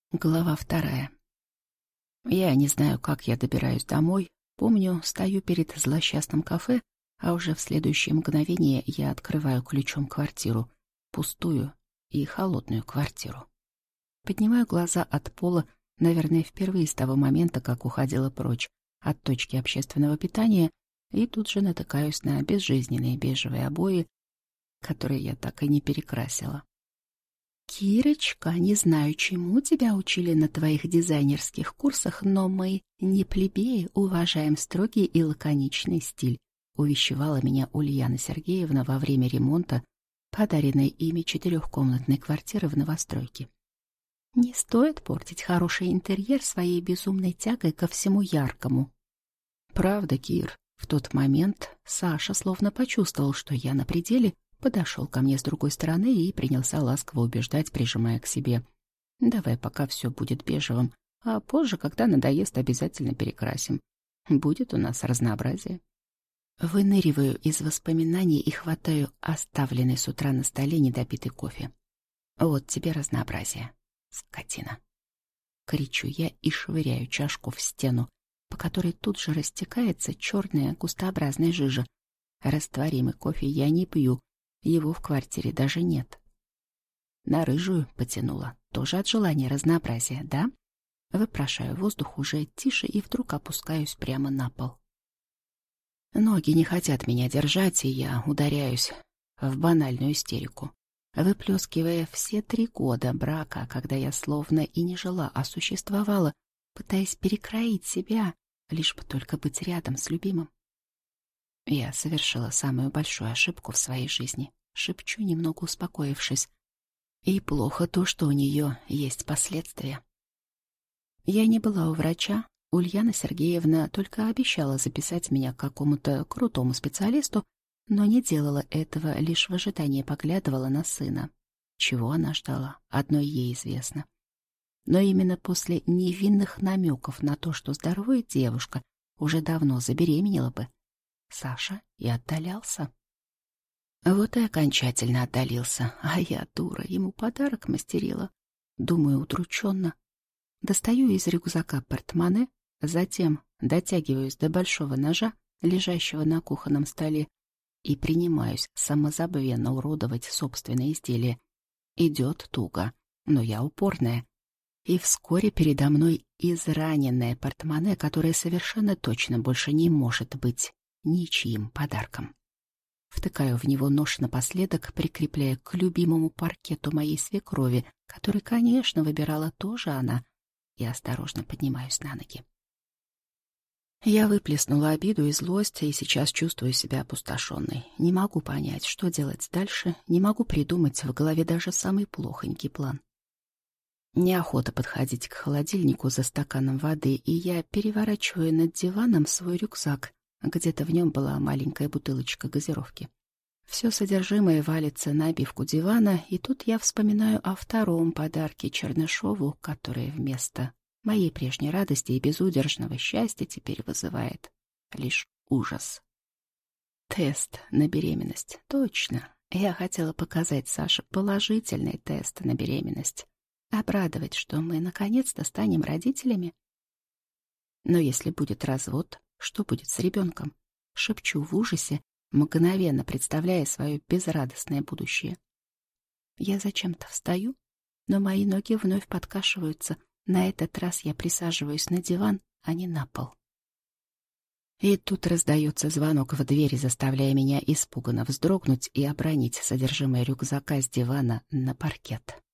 Глава 2. Я не знаю, как я добираюсь домой. Помню, стою перед злосчастным кафе, а уже в следующее мгновение я открываю ключом квартиру. Пустую и холодную квартиру. Поднимаю глаза от пола, наверное, впервые с того момента, как уходила прочь от точки общественного питания, и тут же натыкаюсь на безжизненные бежевые обои, которые я так и не перекрасила. «Кирочка, не знаю, чему тебя учили на твоих дизайнерских курсах, но мы, не плебеи, уважаем строгий и лаконичный стиль», увещевала меня Ульяна Сергеевна во время ремонта подаренной ими 4-комнатной квартиры в новостройке. «Не стоит портить хороший интерьер своей безумной тягой ко всему яркому». «Правда, Кир?» В тот момент Саша словно почувствовал, что я на пределе, подошел ко мне с другой стороны и принялся ласково убеждать, прижимая к себе. «Давай пока все будет бежевым, а позже, когда надоест, обязательно перекрасим. Будет у нас разнообразие». Выныриваю из воспоминаний и хватаю оставленный с утра на столе недопитый кофе. «Вот тебе разнообразие, скотина!» Кричу я и швыряю чашку в стену, по которой тут же растекается черная густообразная жижа. Растворимый кофе я не пью, его в квартире даже нет. На рыжую потянула, тоже от желания разнообразия, да? Выпрашиваю воздух уже тише и вдруг опускаюсь прямо на пол. Ноги не хотят меня держать, и я ударяюсь в банальную истерику, выплескивая все 3 года брака, когда я словно и не жила, а существовала, пытаясь перекроить себя, лишь бы только быть рядом с любимым. Я совершила самую большую ошибку в своей жизни, шепчу, немного успокоившись. И плохо то, что у нее есть последствия. Я не была у врача, Ульяна Сергеевна только обещала записать меня к какому-то крутому специалисту, но не делала этого, лишь в ожидании поглядывала на сына. Чего она ждала, одно ей известно. Но именно после невинных намеков на то, что здоровая девушка уже давно забеременела бы, Саша и отдалялся. Вот и окончательно отдалился, а я, дура, ему подарок мастерила. Думаю удрученно. Достаю из рюкзака портмоне, затем дотягиваюсь до большого ножа, лежащего на кухонном столе, и принимаюсь самозабвенно уродовать собственное изделие. Идет туго, но я упорная. И вскоре передо мной израненное портмоне, которое совершенно точно больше не может быть ничьим подарком. Втыкаю в него нож напоследок, прикрепляя к любимому паркету моей свекрови, который, конечно, выбирала тоже она, и осторожно поднимаюсь на ноги. Я выплеснула обиду и злость, и сейчас чувствую себя опустошенной. Не могу понять, что делать дальше, не могу придумать в голове даже самый плохонький план. Неохота подходить к холодильнику за стаканом воды, и я переворачиваю над диваном свой рюкзак. Где-то в нем была маленькая бутылочка газировки. Все содержимое валится на обивку дивана, и тут я вспоминаю о втором подарке Чернышову, который вместо моей прежней радости и безудержного счастья теперь вызывает лишь ужас. Тест на беременность. Точно. Я хотела показать Саше положительный тест на беременность. Обрадовать, что мы наконец-то станем родителями. Но если будет развод, что будет с ребенком? Шепчу в ужасе, мгновенно представляя свое безрадостное будущее. Я зачем-то встаю, но мои ноги вновь подкашиваются. На этот раз я присаживаюсь на диван, а не на пол. И тут раздается звонок в дверь, заставляя меня испуганно вздрогнуть и обронить содержимое рюкзака с дивана на паркет.